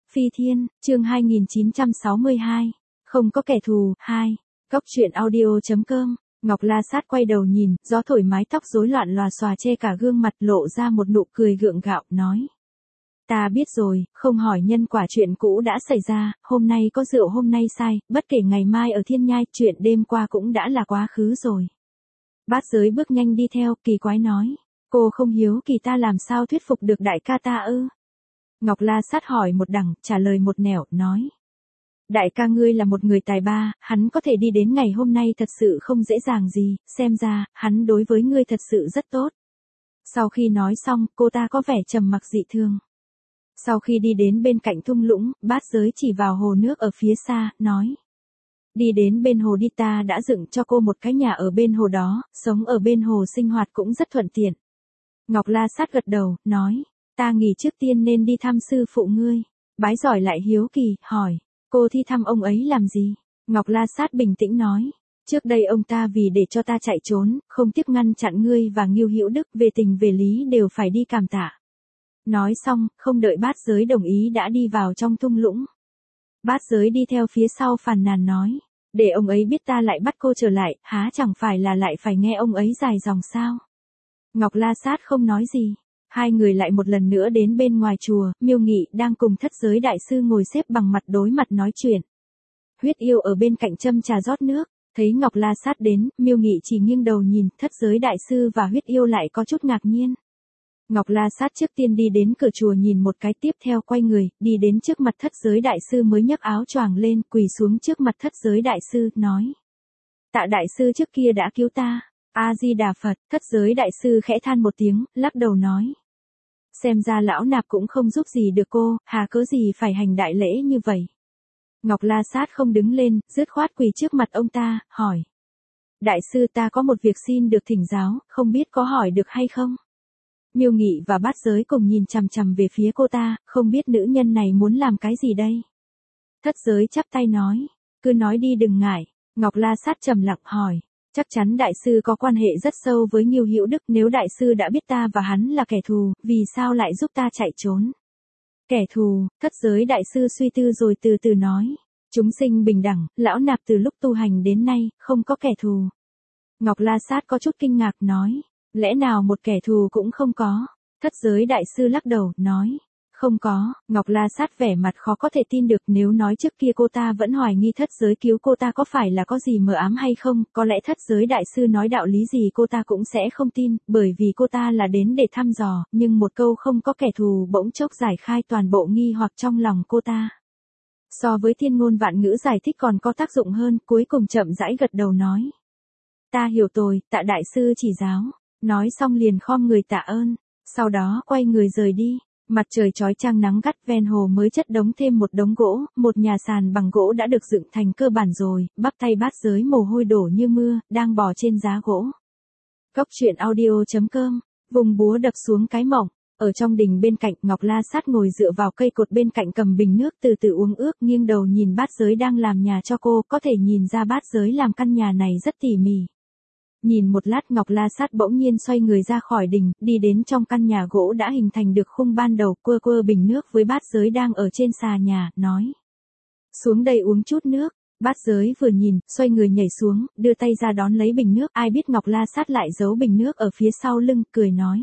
Phi Thiên, chương 2962. Không có kẻ thù, 2. Góc truyện audio.com. Ngọc La Sát quay đầu nhìn, gió thổi mái tóc rối loạn lòa xòa che cả gương mặt, lộ ra một nụ cười gượng gạo, nói. Ta biết rồi, không hỏi nhân quả chuyện cũ đã xảy ra, hôm nay có rượu hôm nay sai, bất kể ngày mai ở thiên nhai, chuyện đêm qua cũng đã là quá khứ rồi. Bát Giới bước nhanh đi theo, kỳ quái nói. Cô không hiếu kỳ ta làm sao thuyết phục được đại ca ta ư? Ngọc La Sát hỏi một đằng, trả lời một nẻo, nói. Đại ca ngươi là một người tài ba, hắn có thể đi đến ngày hôm nay thật sự không dễ dàng gì, xem ra, hắn đối với ngươi thật sự rất tốt. Sau khi nói xong, cô ta có vẻ trầm mặc dị thường. Sau khi đi đến bên cạnh thung lũng, Bát Giới chỉ vào hồ nước ở phía xa, nói. Đi đến bên hồ đi, ta đã dựng cho cô một cái nhà ở bên hồ đó, sống ở bên hồ sinh hoạt cũng rất thuận tiện. Ngọc La Sát gật đầu, nói. Ta nghĩ trước tiên nên đi thăm sư phụ ngươi. Bái giỏi lại hiếu kỳ, hỏi. Cô thi thăm ông ấy làm gì? Ngọc La Sát bình tĩnh nói. Trước đây ông ta vì để cho ta chạy trốn, không tiếc ngăn chặn ngươi và Ngưu Hữu Đức, về tình về lý đều phải đi cảm tạ. Nói xong, không đợi Bát Giới đồng ý đã đi vào trong thung lũng. Bát Giới đi theo phía sau phàn nàn nói. Để ông ấy biết ta lại bắt cô trở lại, há chẳng phải là lại phải nghe ông ấy dài dòng sao? Ngọc La Sát không nói gì. Hai người lại một lần nữa đến bên ngoài chùa, Miêu Nghị đang cùng Thất Giới đại sư ngồi xếp bằng mặt đối mặt nói chuyện. Huyết Yêu ở bên cạnh châm trà rót nước, thấy Ngọc La Sát đến, Miêu Nghị chỉ nghiêng đầu nhìn, Thất Giới đại sư và Huyết Yêu lại có chút ngạc nhiên. Ngọc La Sát trước tiên đi đến cửa chùa nhìn một cái, tiếp theo quay người, đi đến trước mặt Thất Giới đại sư mới nhấc áo choàng lên, quỳ xuống trước mặt Thất Giới đại sư, nói. Tạ đại sư trước kia đã cứu ta. A-di-đà Phật. Thất Giới đại sư khẽ than một tiếng, lắc đầu nói. Xem ra lão nạp cũng không giúp gì được cô, hà cớ gì phải hành đại lễ như vậy. Ngọc La Sát không đứng lên, dứt khoát quỳ trước mặt ông ta, hỏi. Đại sư, ta có một việc xin được thỉnh giáo, không biết có hỏi được hay không? Miêu Nghị và Bát Giới cùng nhìn chằm chằm về phía cô ta, không biết nữ nhân này muốn làm cái gì đây? Thất Giới chắp tay nói. Cứ nói đi đừng ngại. Ngọc La Sát trầm lặng hỏi. Chắc chắn đại sư có quan hệ rất sâu với Ngưu Hữu Đức, nếu đại sư đã biết ta và hắn là kẻ thù, vì sao lại giúp ta chạy trốn? Kẻ thù? Thất Giới đại sư suy tư rồi từ từ nói. Chúng sinh bình đẳng, lão nạp từ lúc tu hành đến nay, không có kẻ thù. Ngọc La Sát có chút kinh ngạc nói. Lẽ nào một kẻ thù cũng không có? Thất Giới đại sư lắc đầu, nói. Không có. Ngọc La Sát vẻ mặt khó có thể tin được, nếu nói trước kia cô ta vẫn hoài nghi Thất Giới cứu cô ta có phải là có gì mờ ám hay không, có lẽ Thất Giới đại sư nói đạo lý gì cô ta cũng sẽ không tin, bởi vì cô ta là đến để thăm dò, nhưng một câu không có kẻ thù bỗng chốc giải khai toàn bộ nghi hoặc trong lòng cô ta. So với thiên ngôn vạn ngữ giải thích còn có tác dụng hơn, cuối cùng chậm rãi gật đầu nói. Ta hiểu rồi, tạ đại sư chỉ giáo. Nói xong liền khom người tạ ơn, sau đó quay người rời đi. Mặt trời chói chang nắng gắt, ven hồ mới chất đống thêm một đống gỗ, một nhà sàn bằng gỗ đã được dựng thành cơ bản rồi, bắp tay Bát Giới mồ hôi đổ như mưa, đang bò trên giá gỗ. Góc truyện audio.com, vùng búa đập xuống cái mỏng, ở trong đình bên cạnh, Ngọc La Sát ngồi dựa vào cây cột bên cạnh cầm bình nước từ từ uống ước, nghiêng đầu nhìn Bát Giới đang làm nhà cho cô, có thể nhìn ra Bát Giới làm căn nhà này rất tỉ mỉ. Nhìn một lát Ngọc La Sát bỗng nhiên xoay người ra khỏi đình, đi đến trong căn nhà gỗ đã hình thành được khung ban đầu, quơ bình nước với Bát Giới đang ở trên xà nhà, nói. Xuống đây uống chút nước. Bát Giới vừa nhìn, xoay người nhảy xuống, đưa tay ra đón lấy bình nước, ai biết Ngọc La Sát lại giấu bình nước ở phía sau lưng, cười nói.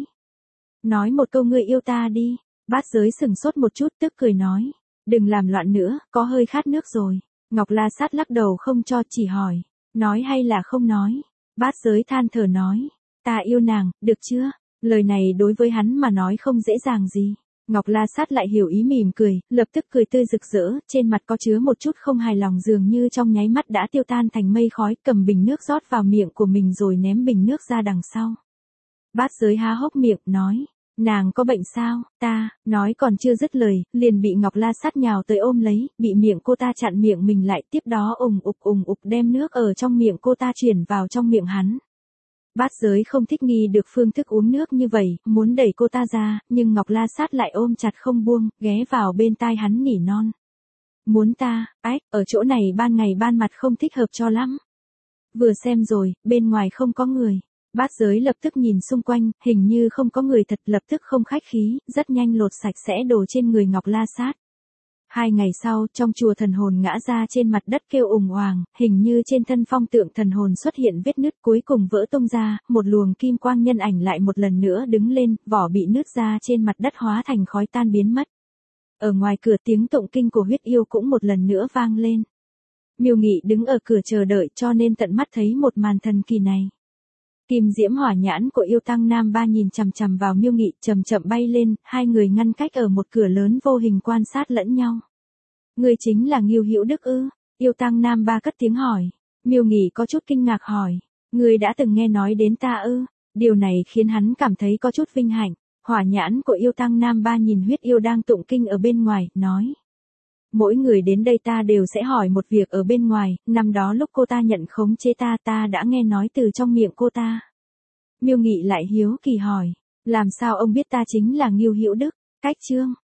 Nói một câu ngươi yêu ta đi. Bát Giới sừng sốt một chút, tức cười nói. Đừng làm loạn nữa, có hơi khát nước rồi. Ngọc La Sát lắc đầu không cho, chỉ hỏi. Nói hay là không nói? Bát Giới than thở nói. Ta yêu nàng, được chưa? Lời này đối với hắn mà nói không dễ dàng gì. Ngọc La Sát lại hiểu ý mỉm cười, lập tức cười tươi rực rỡ, trên mặt có chứa một chút không hài lòng dường như trong nháy mắt đã tiêu tan thành mây khói, cầm bình nước rót vào miệng của mình rồi ném bình nước ra đằng sau. Bát Giới há hốc miệng, nói. Nàng có bệnh sao? Ta, nói còn chưa dứt lời, liền bị Ngọc La Sát nhào tới ôm lấy, bị miệng cô ta chặn miệng mình lại, tiếp đó ùng ục đem nước ở trong miệng cô ta chuyển vào trong miệng hắn. Bát Giới không thích nghi được phương thức uống nước như vậy, muốn đẩy cô ta ra, nhưng Ngọc La Sát lại ôm chặt không buông, ghé vào bên tai hắn nỉ non. Muốn ta, ở chỗ này ban ngày ban mặt không thích hợp cho lắm. Vừa xem rồi, bên ngoài không có người. Bát Giới lập tức nhìn xung quanh, hình như không có người thật, lập tức không khách khí, rất nhanh lột sạch sẽ đồ trên người Ngọc La Sát. 2 ngày sau, trong chùa thần hồn ngã ra trên mặt đất kêu ùng oàng, hình như trên thân phong tượng thần hồn xuất hiện vết nứt cuối cùng vỡ tung ra, một luồng kim quang nhân ảnh lại một lần nữa đứng lên, vỏ bị nứt ra trên mặt đất hóa thành khói tan biến mất. Ở ngoài cửa tiếng tụng kinh của huyết yêu cũng một lần nữa vang lên. Miêu Nghị đứng ở cửa chờ đợi cho nên tận mắt thấy một màn thần kỳ này. Kim diễm hỏa nhãn của yêu tăng nam ba nhìn chằm chằm vào Miêu Nghị chậm chậm bay lên, hai người ngăn cách ở một cửa lớn vô hình quan sát lẫn nhau. Người chính là Ngưu Hữu Đức ư? Yêu tăng nam ba cất tiếng hỏi. Miêu Nghị có chút kinh ngạc hỏi. Người đã từng nghe nói đến ta ư? Điều này khiến hắn cảm thấy có chút vinh hạnh. Hỏa nhãn của yêu tăng nam ba nhìn huyết yêu đang tụng kinh ở bên ngoài, nói. Mỗi người đến đây ta đều sẽ hỏi một việc ở bên ngoài, năm đó lúc cô ta nhận khống chế ta đã nghe nói từ trong miệng cô ta. Miêu Nghị lại hiếu kỳ hỏi, làm sao ông biết ta chính là Ngưu Hữu Đức? Cách chương